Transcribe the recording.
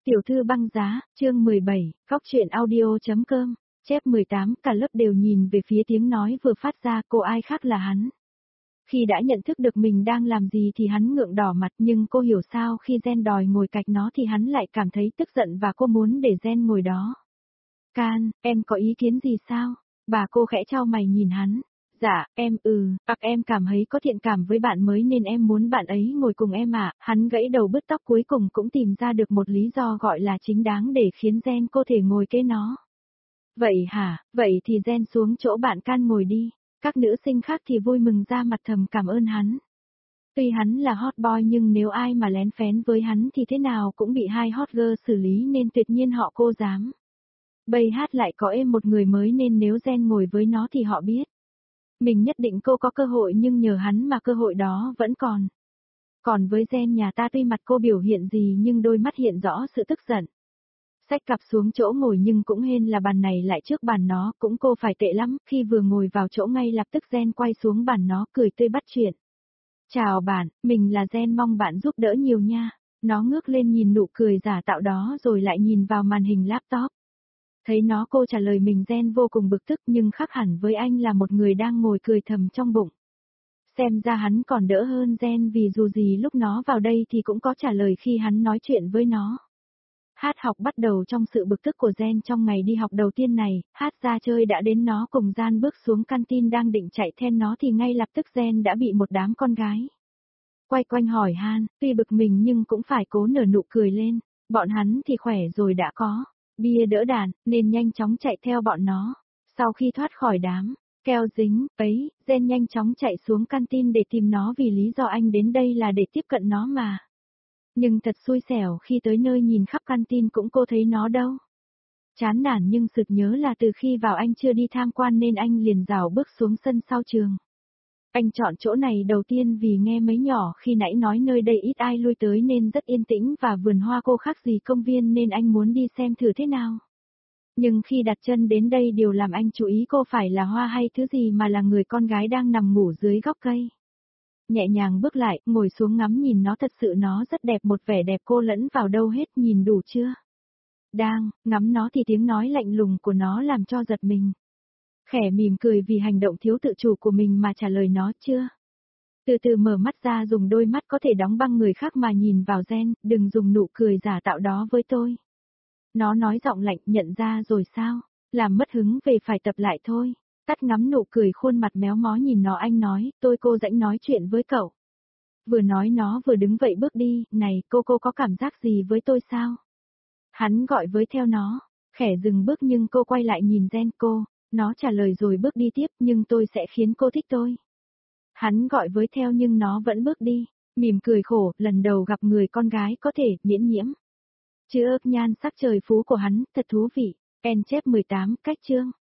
Tiểu thư băng giá, chương 17, góc truyện audio.com, chép 18, cả lớp đều nhìn về phía tiếng nói vừa phát ra, cô ai khác là hắn. Khi đã nhận thức được mình đang làm gì thì hắn ngượng đỏ mặt, nhưng cô hiểu sao khi Gen đòi ngồi cạnh nó thì hắn lại cảm thấy tức giận và cô muốn để Gen ngồi đó. Can, em có ý kiến gì sao? Bà cô khẽ chau mày nhìn hắn. Dạ, em cảm thấy có thiện cảm với bạn mới nên em muốn bạn ấy ngồi cùng em ạ. Hắn gãy đầu bứt tóc, cuối cùng cũng tìm ra được một lý do gọi là chính đáng để khiến Gen cô thể ngồi kế nó. Vậy hả, vậy thì Gen xuống chỗ bạn Can ngồi đi. Các nữ sinh khác thì vui mừng ra mặt thầm cảm ơn hắn. Tuy hắn là hot boy nhưng nếu ai mà lén phén với hắn thì thế nào cũng bị hai hot girl xử lý nên tuyệt nhiên họ cô dám. Bây hát lại có em một người mới nên nếu Gen ngồi với nó thì họ biết. Mình nhất định cô có cơ hội nhưng nhờ hắn mà cơ hội đó vẫn còn. Còn với Gen nhà ta tuy mặt cô biểu hiện gì nhưng đôi mắt hiện rõ sự tức giận. Xách cặp xuống chỗ ngồi nhưng cũng hên là bàn này lại trước bàn nó, cũng cô phải tệ lắm, khi vừa ngồi vào chỗ ngay lập tức Gen quay xuống bàn nó cười tươi bắt chuyện. Chào bạn, mình là Gen, mong bạn giúp đỡ nhiều nha. Nó ngước lên nhìn nụ cười giả tạo đó rồi lại nhìn vào màn hình laptop. Thấy nó cô trả lời mình, Gen vô cùng bực tức nhưng khác hẳn với anh là một người đang ngồi cười thầm trong bụng. Xem ra hắn còn đỡ hơn Gen vì dù gì lúc nó vào đây thì cũng có trả lời khi hắn nói chuyện với nó. Hát học bắt đầu trong sự bực tức của Gen trong ngày đi học đầu tiên này, Hát ra chơi đã đến nó cùng Gian bước xuống canteen đang định chạy theo nó thì ngay lập tức Gen đã bị một đám con gái quay quanh hỏi han, tuy bực mình nhưng cũng phải cố nở nụ cười lên, bọn hắn thì khỏe rồi đã có bia đỡ đạn, nên nhanh chóng chạy theo bọn nó. Sau khi thoát khỏi đám keo dính ấy, Gen nhanh chóng chạy xuống canteen để tìm nó vì lý do anh đến đây là để tiếp cận nó mà. Nhưng thật xui xẻo khi tới nơi nhìn khắp canteen cũng cô thấy nó đâu. Chán nản nhưng sực nhớ là từ khi vào anh chưa đi tham quan nên anh liền rảo bước xuống sân sau trường. Anh chọn chỗ này đầu tiên vì nghe mấy nhỏ khi nãy nói nơi đây ít ai lui tới nên rất yên tĩnh và vườn hoa cô khác gì công viên nên anh muốn đi xem thử thế nào. Nhưng khi đặt chân đến đây điều làm anh chú ý cô phải là hoa hay thứ gì mà là người con gái đang nằm ngủ dưới gốc cây. Nhẹ nhàng bước lại, ngồi xuống ngắm nhìn nó, thật sự nó rất đẹp, một vẻ đẹp cô lẫn vào đâu hết, nhìn đủ chưa? Đang ngắm nó thì tiếng nói lạnh lùng của nó làm cho giật mình. Khẽ mỉm cười vì hành động thiếu tự chủ của mình mà trả lời nó chưa. Từ từ mở mắt ra, dùng đôi mắt có thể đóng băng người khác mà nhìn vào Gen, đừng dùng nụ cười giả tạo đó với tôi. Nó nói giọng lạnh, nhận ra rồi sao? Làm mất hứng về phải tập lại thôi. Tắt ngắm nụ cười khuôn mặt méo mó nhìn nó, anh nói, tôi cô rãnh nói chuyện với cậu. Vừa nói nó vừa đứng vậy bước đi, này cô có cảm giác gì với tôi sao? Hắn gọi với theo nó, khẽ dừng bước nhưng cô quay lại nhìn Gen cô, nó trả lời rồi bước đi tiếp, nhưng tôi sẽ khiến cô thích tôi. Hắn gọi với theo nhưng nó vẫn bước đi, mỉm cười khổ, lần đầu gặp người con gái có thể miễn nhiễm. Chứ ước nhan sắc trời phú của hắn, thật thú vị. En chép 18, cách chương.